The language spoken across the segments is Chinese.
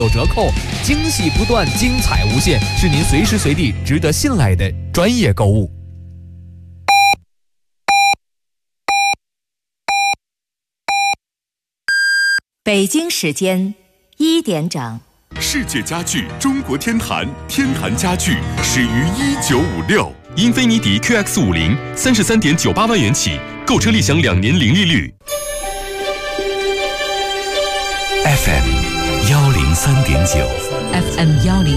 有折扣，惊喜不断，精彩无限，是您随时随地值得信赖的专业购物。 北京时间1点整。 世界家具中国天坛，天坛家具始于1956。 英菲尼迪 QX50 33.98万元起，购车立享2年零利率。 FM 103.9 FM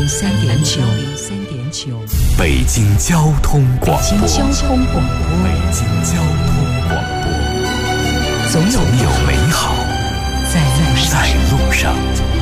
103.9 北京交通广播。 北京交通广播。 北京交通广播。总有美好在路上。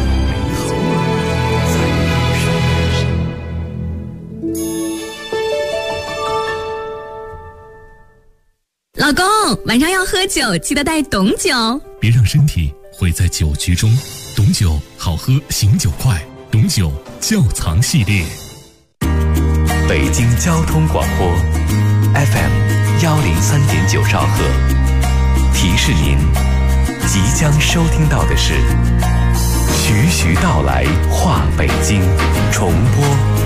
老公，晚上要喝酒，记得带董酒， 别让身体毁在酒局中。董酒好喝，醒酒快。董酒窖藏系列。 北京交通广播 FM 103.9兆赫。提示您，即将收听到的是徐徐道来话北京重播。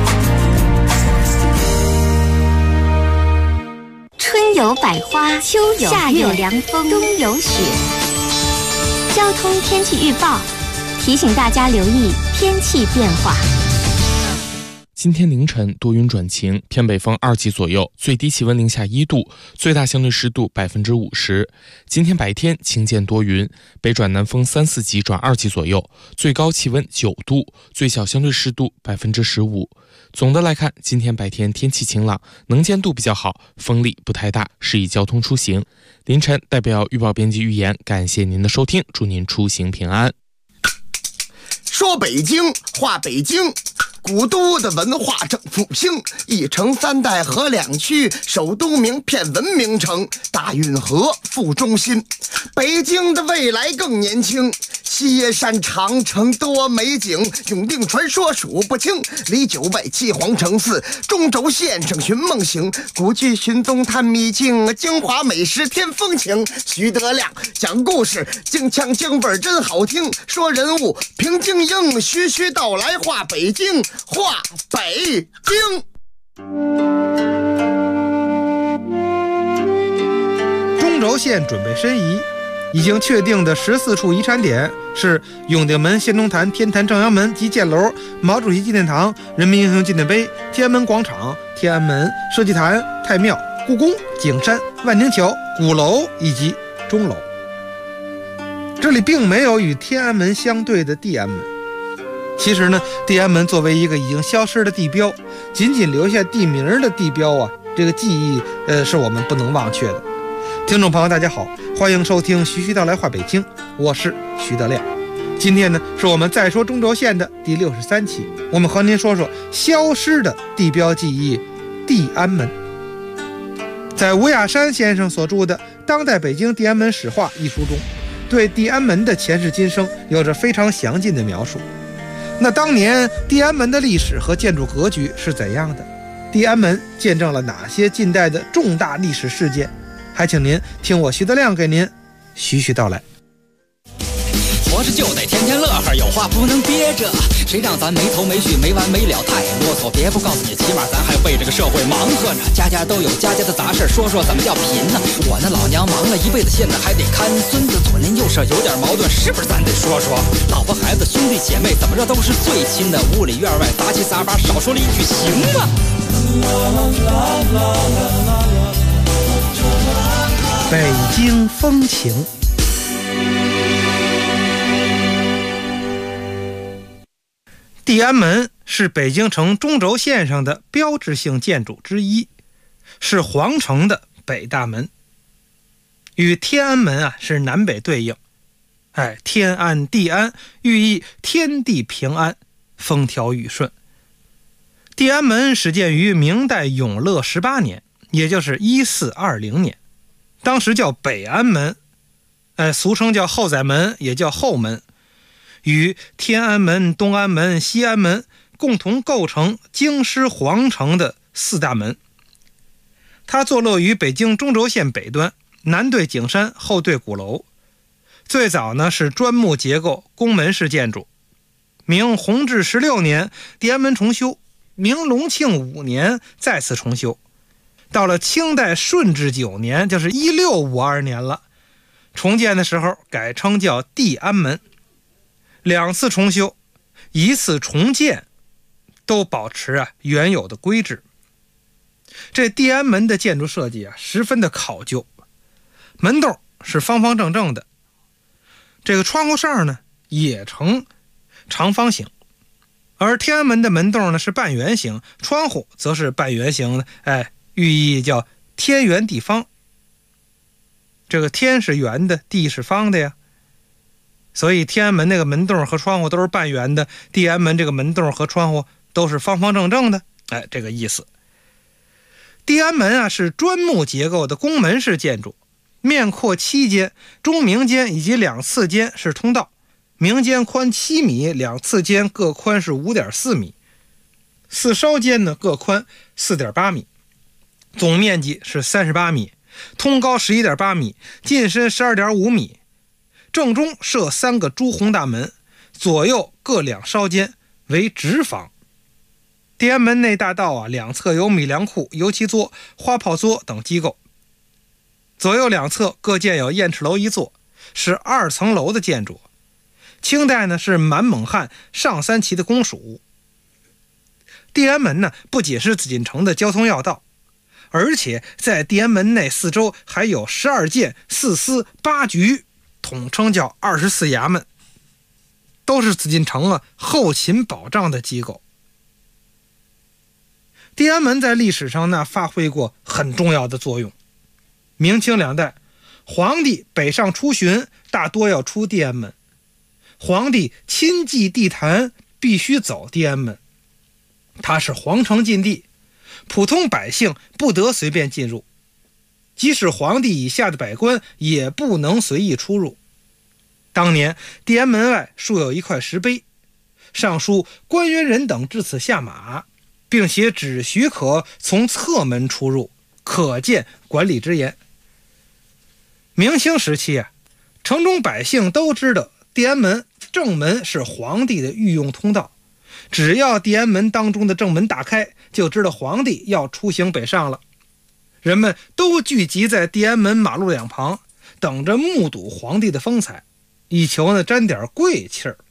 春有百花，秋有夏有凉风，冬有雪。交通天气预报提醒大家留意天气变化。 今天凌晨多云转晴，偏北风2级左右，最低气温零下1度，最大相对湿度50%。今天白天晴间多云，北转南风3、4级转2级左右，最高气温9度，最小相对湿度15%。总的来看，今天白天天气晴朗，能见度比较好，风力不太大，适宜交通出行。凌晨代表预报编辑预言，感谢您的收听，祝您出行平安。 说北京话北京，古都的文化正复兴，一城3代合2区，首都名片文明城，大运河副中心。北京的未来更年轻，西耶山长城多美景，永定传说数不清，离9外7皇城4，中轴线上寻梦行，古剧寻踪探秘境，精华美食添风情。徐德亮讲故事，京腔京味真好听，说人物平静应，徐徐道来话北京，话北京。 中轴线准备申遗，已经确定的14处遗产点是永定门、先农坛、天坛正阳门及箭楼、毛主席纪念堂、人民英雄纪念碑、天安门广场、天安门社稷坛、太庙、故宫、景山、万宁桥、鼓楼以及钟楼。这里并没有与天安门相对的地安门。其实呢，地安门作为一个已经消失的地标，仅仅留下地名的地标啊，这个记忆是我们不能忘却的。听众朋友大家好，欢迎收听徐徐道来话北京，我是徐德亮。今天呢，是我们再说中轴线的第63期，我们和您说说消失的地标记忆地安门。在吴亚山先生所著的《当代北京地安门史话》一书中，对地安门的前世今生有着非常详尽的描述。那当年地安门的历史和建筑格局是怎样的？地安门见证了哪些近代的重大历史事件？还请您听我徐德亮给您徐徐道来。 活着就得天天乐呵，有话不能憋着，谁让咱没头没绪没完没了太啰嗦。别不告诉你，起码咱还为这个社会忙活呢。家家都有家家的杂事，说说怎么叫贫呢？我那老娘忙了一辈子，现在还得看孙子，左邻右舍有点矛盾，是不是咱得说说？老婆孩子兄弟姐妹怎么着都是最亲的，屋里院外杂七杂八，少说了一句行吗？ 北京风情。地安门是北京城中轴线上的标志性建筑之一，是皇城的北大门，与天安门是南北对应。天安地安，寓意天地平安，风调雨顺。地安门始建于明代永乐18年，也就是1420年，当时叫北安门，俗称叫后宰门，也叫后门，与天安门、东安门、西安门共同构成京师皇城的4大门。它坐落于北京中轴线北端，南对景山，后对鼓楼。最早呢是砖木结构宫门式建筑， 明弘治16年地安门重修，明隆庆5年再次重修。到了清代顺治9年，就是1652年了，重建的时候改称叫地安门。2次重修，1次重建，都保持原有的规制。这地安门的建筑设计十分的考究，门洞是方方正正的，这个窗户上呢也呈长方形，而天安门的门洞呢是半圆形，窗户则是半圆形的，寓意叫天圆地方。这个天是圆的，地是方的呀，所以天安门那个门洞和窗户都是半圆的，地安门这个门洞和窗户都是方方正正的，这个意思。地安门是砖木结构的宫门式建筑，面阔7间，中明间以及2次间是通道，明间宽7米，2次间各宽是 5.4 米，4稍间呢各宽 4.8 米，总面积是38米，通高 11.8 米，进深 12.5 米。正中设3个朱红大门，左右各2稍间为直房。地安门内大道两侧有米粮库、油漆作、花炮作等机构，左右2侧各建有燕翅楼1座，是2层楼的建筑。清代呢是满蒙汉上3旗的公署。地安门呢不仅是紫禁城的交通要道，而且在地安门内四周还有12监、4司、8局，统称叫24衙门，都是紫禁城后勤保障的机构。地安门在历史上呢发挥过很重要的作用。明清2代，皇帝北上出巡，大多要出地安门。皇帝亲祭地坛必须走地安门，它是皇城禁地，普通百姓不得随便进入，即使皇帝以下的百官也不能随意出入。当年地安门外竖有一块石碑，上书官员人等至此下马，并且只许可从侧门出入，可见管理之严。明清时期城中百姓都知道地安门正门是皇帝的御用通道，只要地安门当中的正门打开，就知道皇帝要出行北上了。人们都聚集在地安门马路两旁，等着目睹皇帝的风采，以求沾点贵气儿。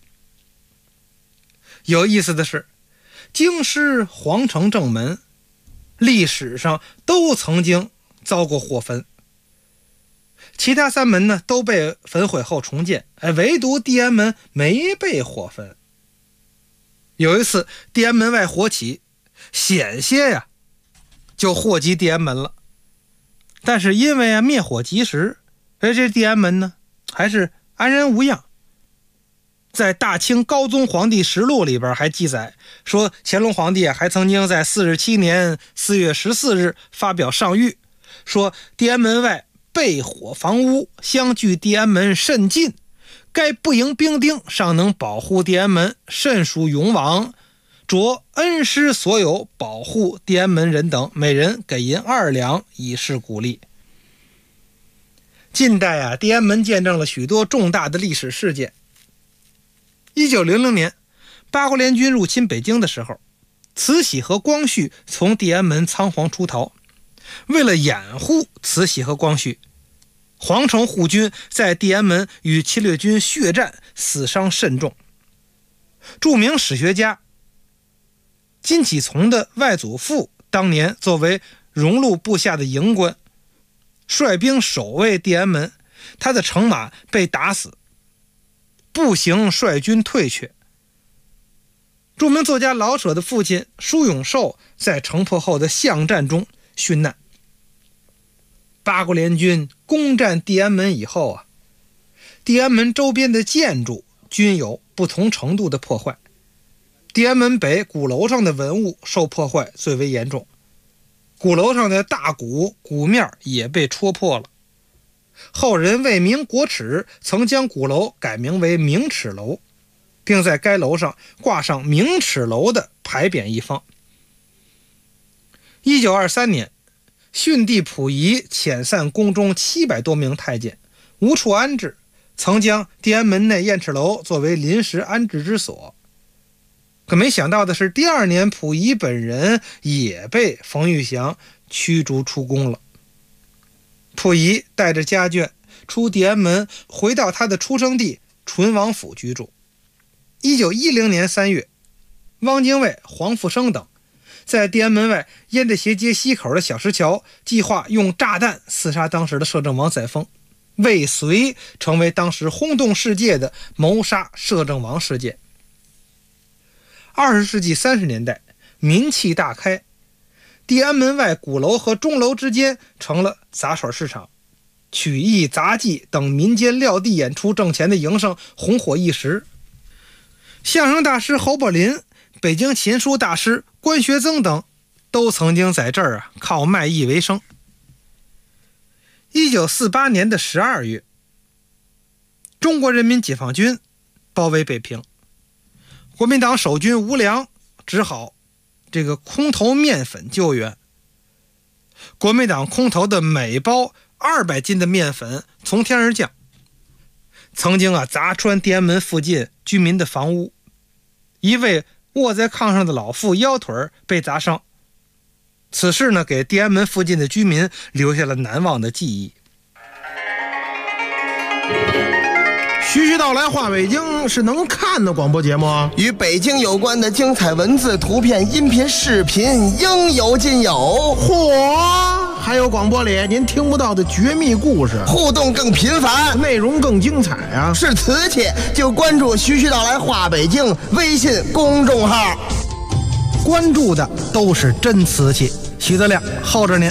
有意思的是，京师、皇城正门历史上都曾经遭过火焚，其他3门呢都被焚毁后重建，唯独地安门没被火焚。有一次地安门外火起，险些就祸及地安门了，但是因为灭火及时，这地安门呢还是安然无恙。在大清高宗皇帝实录里边还记载说，乾隆皇帝还曾经在47年4月14日发表上谕，说地安门外被火房屋相距地安门甚近，该不营兵丁尚能保护地安门，甚属勇往，着恩师所有保护地安门人等，每人给银2两，以示鼓励。近代地安门见证了许多重大的历史事件。1900年八国联军入侵北京的时候，慈禧和光绪从地安门仓皇出逃，为了掩护慈禧和光绪，皇城护军在地安门与侵略军血战，死伤甚重。著名史学家金启从的外祖父当年作为荣禄部下的营官，率兵守卫地安门，他的乘马被打死，步行率军退却。著名作家老舍的父亲舒永寿在城破后的巷战中殉难。八国联军攻占地安门以后地安门周边的建筑均有不同程度的破坏。地安门北鼓楼上的文物受破坏最为严重，鼓楼上的大鼓面也被戳破了。后人为明国耻，曾将鼓楼改名为明耻楼，并在该楼上挂上明耻楼的牌匾一方。1923年，逊帝溥仪遣散宫中700多名太监，无处安置，曾将地安门内燕翅楼作为临时安置之所。 可没想到的是，第二年溥仪本人也被冯玉祥驱逐出宫了。溥仪带着家眷出地安门，回到他的出生地淳王府居住。1910年3月，汪精卫、黄复生等在地安门外沿着斜街西口的小石桥，计划用炸弹刺杀当时的摄政王载沣，未遂成为当时轰动世界的谋杀摄政王事件。20世纪30年代，民气大开，地安门外鼓楼和钟楼之间成了杂耍市场，曲艺、杂技等民间撂地演出挣钱的营生红火一时。相声大师侯宝林、北京琴书大师关学增等都曾经在这儿靠卖艺为生。1948年的12月，中国人民解放军包围北平，国民党守军吴良只好空投面粉救援。国民党空投的每包200斤的面粉从天而降，曾经砸穿地安门附近居民的房屋，一位卧在炕上的老妇腰腿被砸伤。此事呢，给地安门附近的居民留下了难忘的记忆。 徐徐道来话北京是能看的广播节目啊， 与北京有关的精彩文字、图片、音频、视频应有尽有。 嚯！还有广播里您听不到的绝密故事， 互动更频繁， 内容更精彩啊！ 是瓷器就关注徐徐道来话北京微信公众号， 关注的都是真瓷器。徐德亮候着您。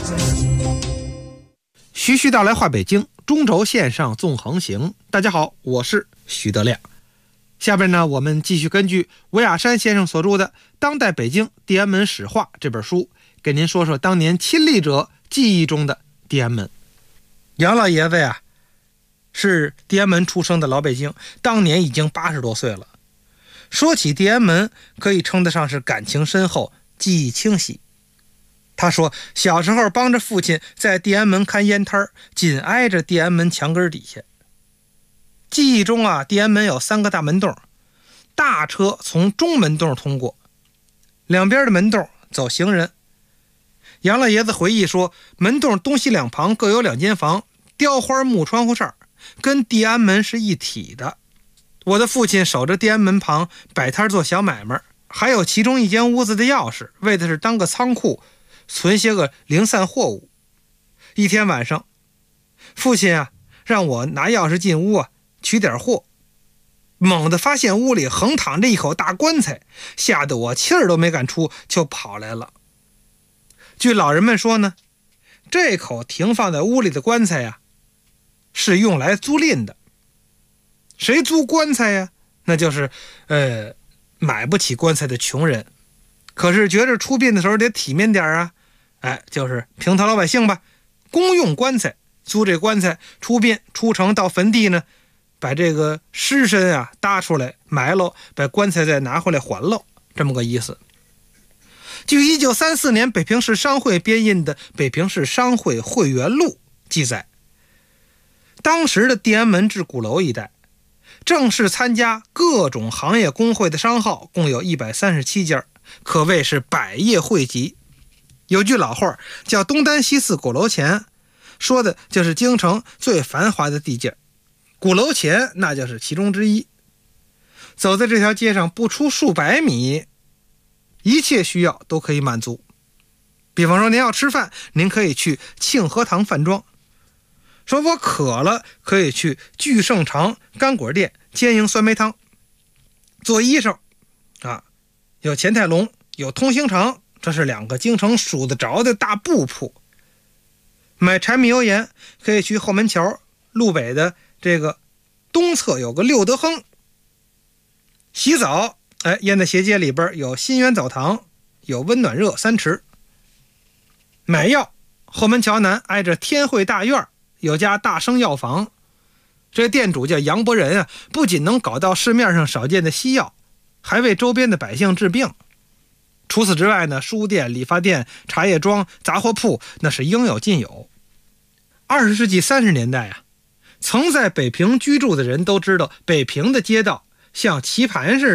徐徐道来话北京，中轴线上纵横行。大家好，我是徐德亮。下边呢，我们继续根据韦亚山先生所著的《当代北京地安门史话》这本书，给您说说当年亲历者记忆中的地安门。杨老爷子呀，是地安门出生的老北京，当年已经80多岁了。说起地安门，可以称得上是感情深厚，记忆清晰。他说，小时候帮着父亲在地安门看烟摊，紧挨着地安门墙根底下。记忆中地安门有3个大门洞，大车从中门洞通过，两边的门洞走行人。杨老爷子回忆说，门洞东西两旁各有2间房，雕花木窗户扇，跟地安门是一体的。我的父亲守着地安门旁摆摊做小买卖，还有其中一间屋子的钥匙，为的是当个仓库，存些个零散货物。一天晚上，父亲让我拿钥匙进屋取点货，猛地发现屋里横躺着一口大棺材，吓得我气儿都没敢出就跑来了。据老人们说呢，这口停放在屋里的棺材是用来租赁的。谁租棺材呀？那就是买不起棺材的穷人。可是觉着出殡的时候得体面点就是平头老百姓吧，公用棺材，租这棺材出殡出城到坟地呢，把这个尸身搭出来埋喽，把棺材再拿回来还喽，这么个意思。据1934年北平市商会编印的《北平市商会会员录》记载，当时的地安门至鼓楼一带，正式参加各种行业工会的商号共有137家，可谓是百业汇集。有句老话叫东单西四鼓楼前，说的就是京城最繁华的地界，鼓楼前那就是其中之一。走在这条街上不出数百米，一切需要都可以满足。比方说您要吃饭，您可以去庆和堂饭庄，说我渴了可以去聚盛长干果店兼营酸梅汤。做衣裳有钱泰隆，有通兴长，这是2个京城数得着的大布铺。买柴米油盐可以去后门桥路北的这个东侧有个六德亨。洗澡沿在斜街里边有新源澡堂，有温暖热3池。买药，后门桥南挨着天汇大院有家大生药房，这店主叫杨伯仁不仅能搞到市面上少见的西药，还为周边的百姓治病。除此之外呢，书店、理发店、茶叶庄、杂货铺那是应有尽有。20世纪30年代曾在北平居住的人都知道，北平的街道像棋盘似的，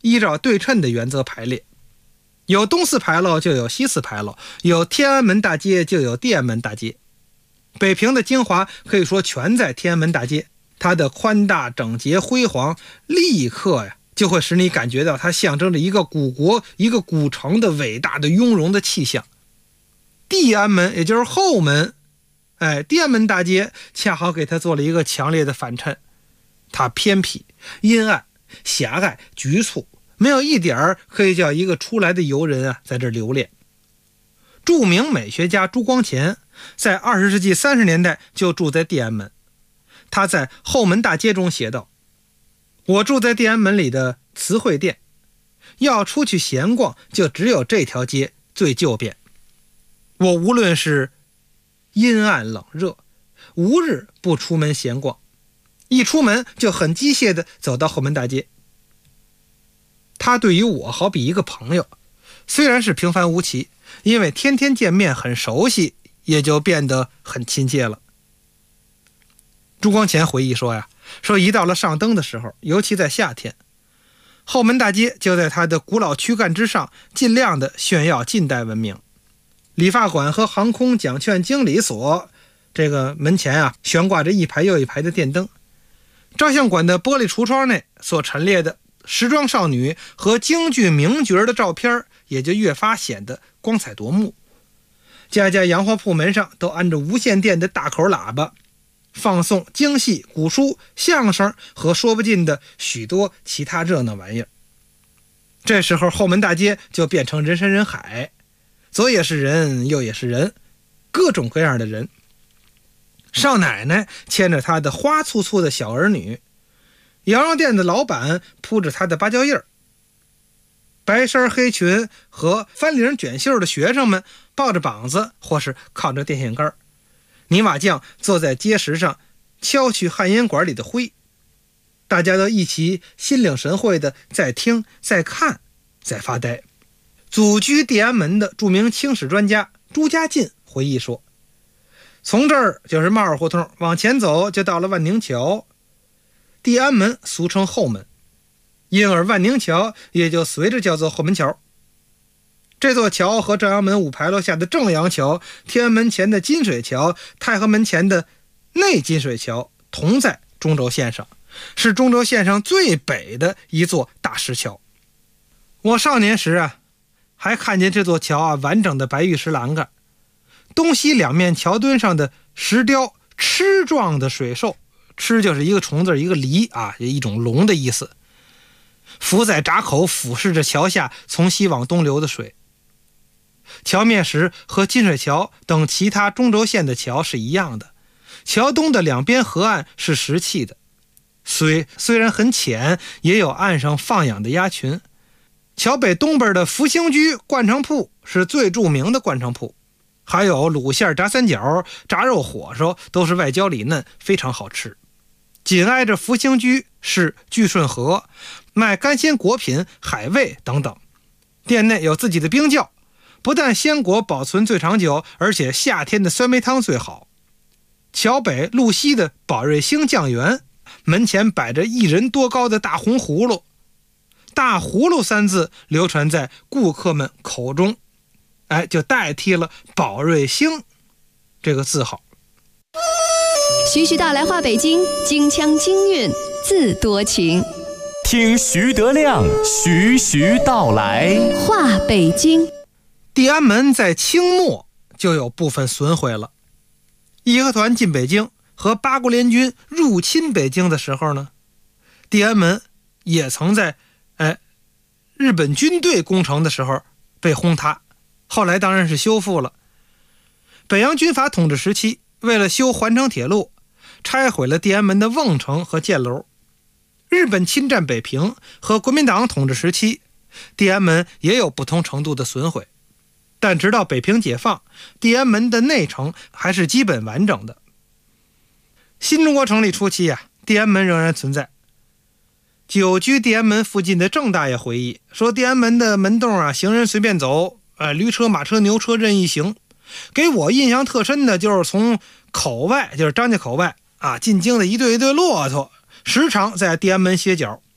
依照对称的原则排列。有东四牌楼就有西四牌楼，有天安门大街就有地安门大街。北平的精华可以说全在天安门大街，它的宽大整洁辉煌，立刻就会使你感觉到它象征着一个古国、一个古城的伟大的雍容的气象。地安门也就是后门，地安门大街恰好给它做了一个强烈的反衬，它偏僻、阴暗、狭隘、局促，没有一点可以叫一个出来的游人在这留恋。著名美学家朱光潜在20世纪30年代就住在地安门，他在后门大街中写道：我住在地安门里的慈惠店，要出去闲逛就只有这条街最就便。我无论是阴暗冷热，无日不出门闲逛，一出门就很机械地走到后门大街。他对于我好比一个朋友，虽然是平凡无奇，因为天天见面很熟悉，也就变得很亲切了。朱光潜回忆说一到了上灯的时候，尤其在夏天，后门大街就在它的古老躯干之上尽量的炫耀近代文明。理发馆和航空奖券经理所这个门前悬挂着一排又一排的电灯，照相馆的玻璃橱窗内所陈列的时装少女和京剧名角的照片也就越发显得光彩夺目。家家洋货铺门上都安着无线电的大口喇叭，放送京戏、古书、相声和说不尽的许多其他热闹玩意儿。这时候后门大街就变成人山人海，左也是人，右也是人，各种各样的人。少奶奶牵着她的花簇簇的小儿女，羊肉店的老板铺着他的芭蕉叶儿，白衫黑裙和翻领卷袖的学生们抱着膀子或是靠着电线杆，泥瓦匠坐在街石上敲去旱烟管里的灰，大家都一起心领神会的在听、在看、在发呆。祖居地安门的著名清史专家朱家进回忆说，从这儿就是帽儿胡同，往前走就到了万宁桥。地安门俗称后门，因而万宁桥也就随着叫做后门桥。这座桥和正阳门五牌楼下的正阳桥、天安门前的金水桥、太和门前的内金水桥同在中轴线上，是中轴线上最北的一座大石桥。我少年时还看见这座桥完整的白玉石栏杆，东西两面桥墩上的石雕螭状的水兽，螭就是一个虫字一个梨一种龙的意思，浮在闸口俯视着桥下从西往东流的水。桥面石和金水桥等其他中轴线的桥是一样的，桥东的两边河岸是石砌的，虽然很浅，也有岸上放养的鸭群。桥北东边的福兴居灌肠铺是最著名的灌肠铺，还有卤馅炸三角、炸肉火烧，都是外焦里嫩，非常好吃。紧挨着福兴居是聚顺河，卖干鲜果品、海味等等，店内有自己的冰窖，不但鲜果保存最长久，而且夏天的酸梅汤最好。桥北路西的宝瑞兴酱园，门前摆着1人多高的大红葫芦，大葫芦3字流传在顾客们口中，就代替了宝瑞兴这个字号。 徐徐道来话北京，京腔京韵自多情。 听徐德亮徐徐道来话北京。 地安门在清末就有部分损毁了。义和团进北京和八国联军入侵北京的时候呢，地安门也曾在日本军队攻城的时候被轰塌，后来当然是修复了。北洋军阀统治时期，为了修环城铁路，拆毁了地安门的瓮城和箭楼。日本侵占北平和国民党统治时期，地安门也有不同程度的损毁，但直到北平解放，地安门的内城还是基本完整的。新中国成立初期地安门仍然存在。久居地安门附近的郑大爷回忆说，地安门的门洞行人随便走，驴车、马车、牛车任意行。给我印象特深的就是从口外，就是张家口外进京的一对一对骆驼，时常在地安门歇脚。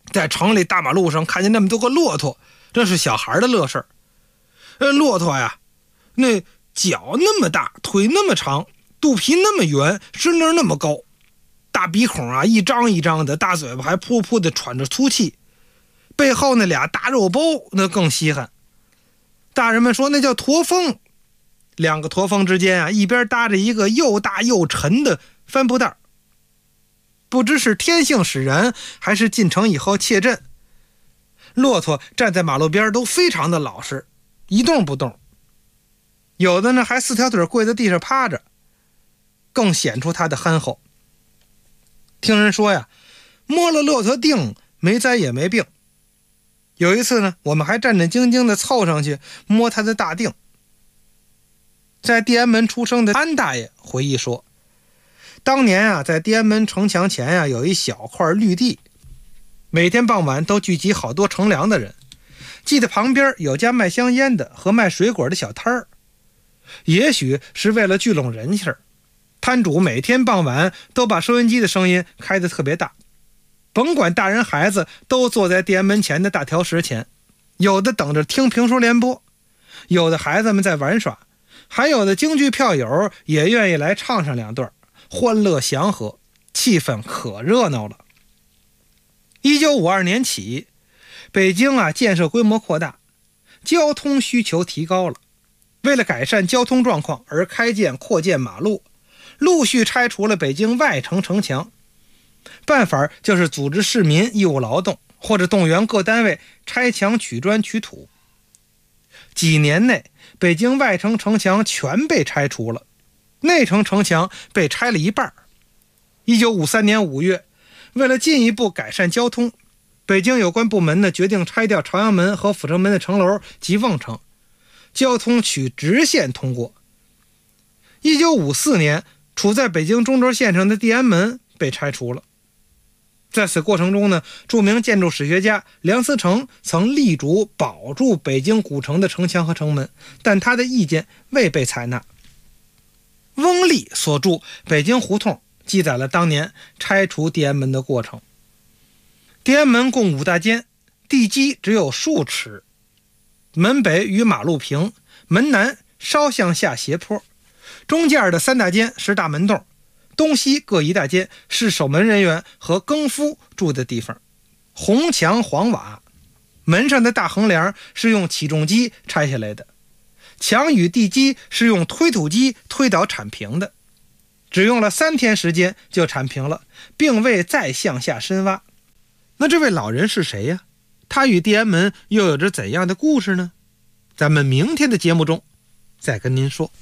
在城里大马路上看见那么多个骆驼，这是小孩的乐事儿。骆驼呀，那脚那么大，腿那么长，肚皮那么圆，身子那么高，大鼻孔啊一张一张的，大嘴巴还噗噗的喘着粗气，背后那俩大肉包那更稀罕。大人们说那叫驼峰，两个驼峰之间啊，一边搭着一个又大又沉的帆布袋，不知是天性使然，还是进城以后怯阵。骆驼站在马路边都非常的老实，一动不动，有的呢还四条腿跪在地上趴着，更显出它的憨厚。听人说呀，摸了骆驼腚，没灾也没病。有一次呢，我们还战战兢兢地凑上去摸他的大腚。在地安门出生的安大爷回忆说，当年啊，在地安门城墙前啊，有一小块绿地，每天傍晚都聚集好多乘凉的人。记得旁边有家卖香烟的和卖水果的小摊儿，也许是为了聚拢人气儿，摊主每天傍晚都把收音机的声音开得特别大，甭管大人孩子都坐在地安门前的大条石前，有的等着听评书联播，有的孩子们在玩耍，还有的京剧票友也愿意来唱上两段，欢乐祥和，气氛可热闹了。1952年起，北京啊建设规模扩大，交通需求提高了。为了改善交通状况而开建扩建马路，陆续拆除了北京外城城墙。办法就是组织市民义务劳动，或者动员各单位拆墙取砖取土。几年内，北京外城城墙全被拆除了，内城城墙被拆了一半。1953年5月，为了进一步改善交通，北京有关部门呢决定拆掉朝阳门和阜成门的城楼及瓮城，交通取直线通过。1954年，处在北京中轴线上的地安门被拆除了。在此过程中呢，著名建筑史学家梁思成曾力主保住北京古城的城墙和城门，但他的意见未被采纳。翁立所著《北京胡同》记载了当年拆除地安门的过程。地安门共5大间，地基只有数尺，门北与马路平，门南稍向下斜坡，中间的3大间是大门洞，东西各1大间是守门人员和更夫住的地方，红墙黄瓦，门上的大横梁是用起重机拆下来的，墙与地基是用推土机推倒铲平的，只用了3天时间就铲平了，并未再向下深挖。那这位老人是谁呀？他与地安门又有着怎样的故事呢？咱们明天的节目中再跟您说。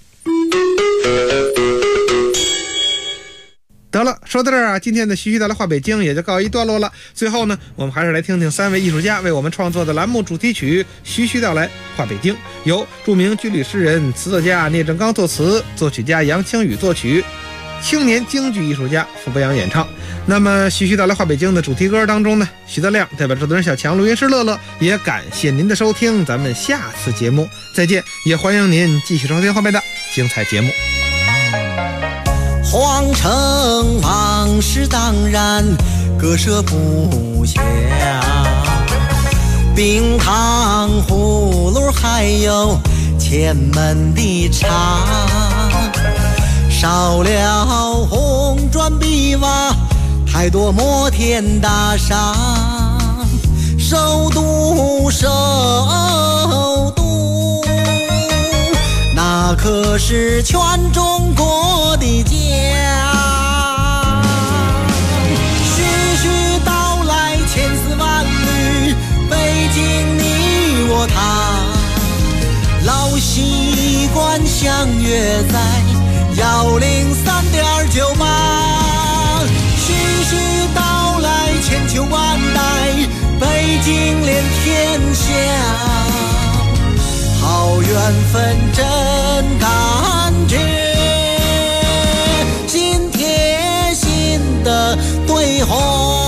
得了，说到这儿啊，今天的徐徐带来话北京也就告一段落了。最后呢，我们还是来听听3位艺术家为我们创作的栏目主题曲《徐徐道来话北京》，由著名军旅诗人、词作家聂正刚作词，作曲家杨清宇作曲，青年京剧艺术家傅博洋演唱。那么徐徐道来话北京的主题歌当中呢，徐德亮代表制作人小强、录音师乐乐，也感谢您的收听，咱们下次节目再见，也欢迎您继续收听后面的精彩节目。 皇城往事当然割舍不下，冰糖葫芦还有前门的茶，少了红砖碧瓦，太多摩天大厦，首都那可是全中国的家。徐徐道来千丝万缕，北京你我他，老习惯相约在103.98。徐徐道来千秋万代，北京连天下。好缘分真感觉，心贴心的对话。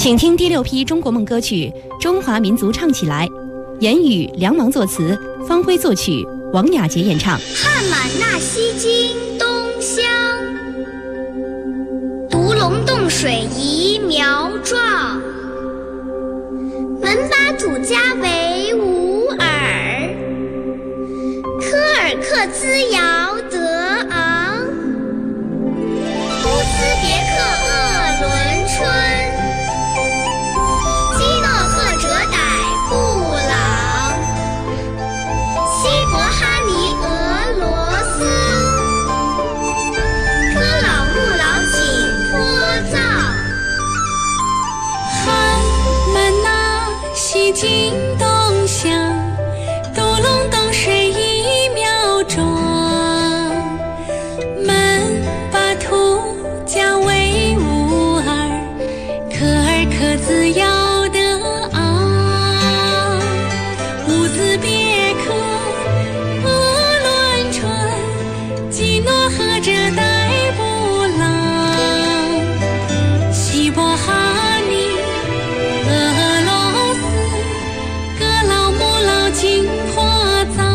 请听第6批中国梦歌曲《中华民族唱起来》，言语梁芒作词，方辉作曲，王雅洁演唱。 汉满纳西京东乡，独龙洞水移苗壮。门巴土家为吾尔，科尔克孜尧德昂。乌兹别克鄂伦春，基诺赫哲傣布朗。西伯哈尼俄罗斯，科老木老景颇藏。 汉满纳西京东乡，独龙洞水移苗壮。门巴土家为吾尔，科尔克孜尧德昂。乌兹别克鄂伦春，基诺赫哲傣布朗。西伯哈尼俄罗斯，格老木老景颇藏。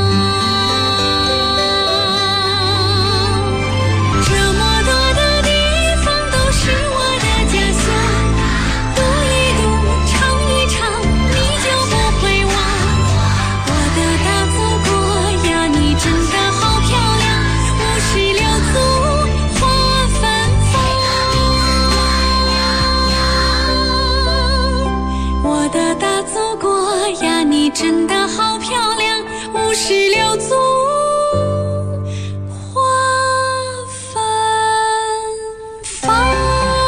这么多的地方都是我的家乡，读一读，唱一唱，你就不会忘。我的大祖国呀，你真的好漂亮，56族花芬芳。我的大祖国呀，你真的好漂亮，56族花芬芳。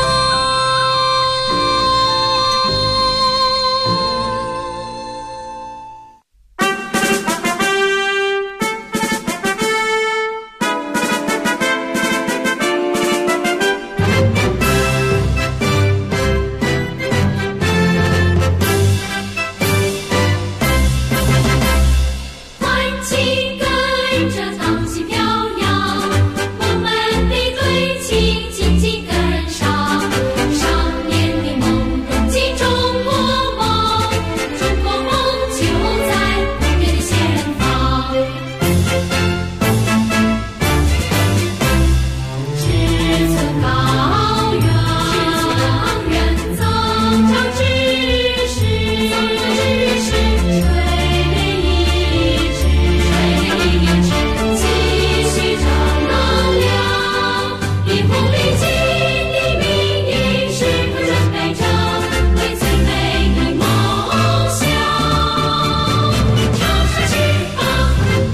欢庆跟着荡起飘扬，我们的队旗紧紧跟上。少年的梦，荣进中国梦，中国梦就在不远的前方。志存高远，增长知识，锤炼意志，继续正能量。离婚离境的命运时刻准备着，为最美的梦想长出翅膀。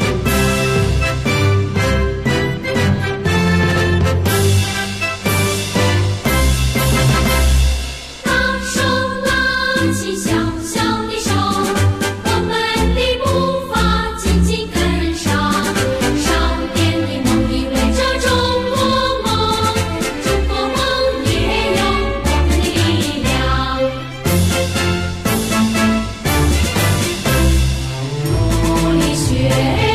大手拉起小小的手，我们的步伐紧紧跟上。少年的梦意味着中国梦，中国梦也有我们的力量。努力学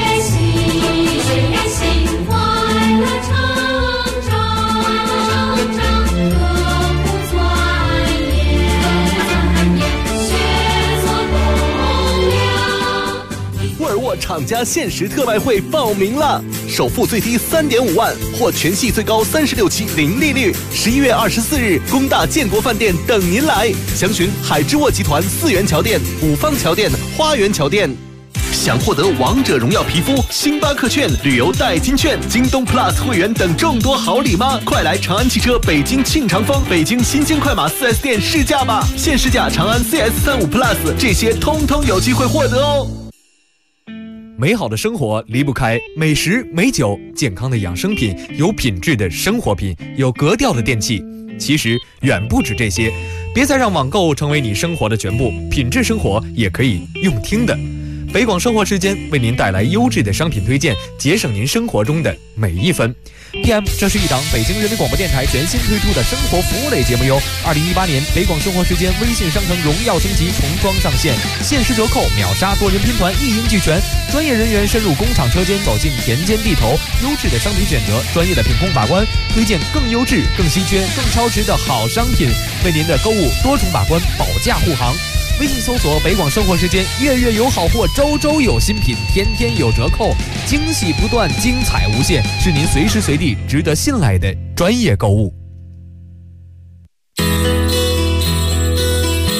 习，快乐成长，刻苦钻研，学做栋梁。 沃尔沃厂家限时特卖会报名了，首付最低3.5万，或全系最高36期零利率。11月24日，工大建国饭店等您来，详询海之沃集团4元桥店、五方桥店、花园桥店。想获得王者荣耀皮肤、星巴克券、旅游代金券、京东 Plus 会员等众多好礼吗？快来长安汽车北京庆长丰、北京新京快马 4S 店试驾吧！现试驾长安 CS35 Plus， 这些通通有机会获得哦。 美好的生活离不开美食、美酒、健康的养生品、有品质的生活品、有格调的电器。其实远不止这些，别再让网购成为你生活的全部，品质生活也可以用听的。 北广生活时间为您带来优质的商品推荐，节省您生活中的每一分。PM， 这是一档北京人民广播电台全新推出的生活服务类节目哟。2018年北广生活时间微信商城荣耀升级重装上线，限时折扣、秒杀、多人拼团一应俱全，专业人员深入工厂车间，走进田间地头，优质的商品选择，专业的品控把关，推荐更优质、更稀缺、更超值的好商品，为您的购物多重把关，保驾护航。微信搜索北广生活时间，月月有好货，周周有新品，天天有折扣，惊喜不断，精彩无限，是您随时随地值得信赖的专业购物。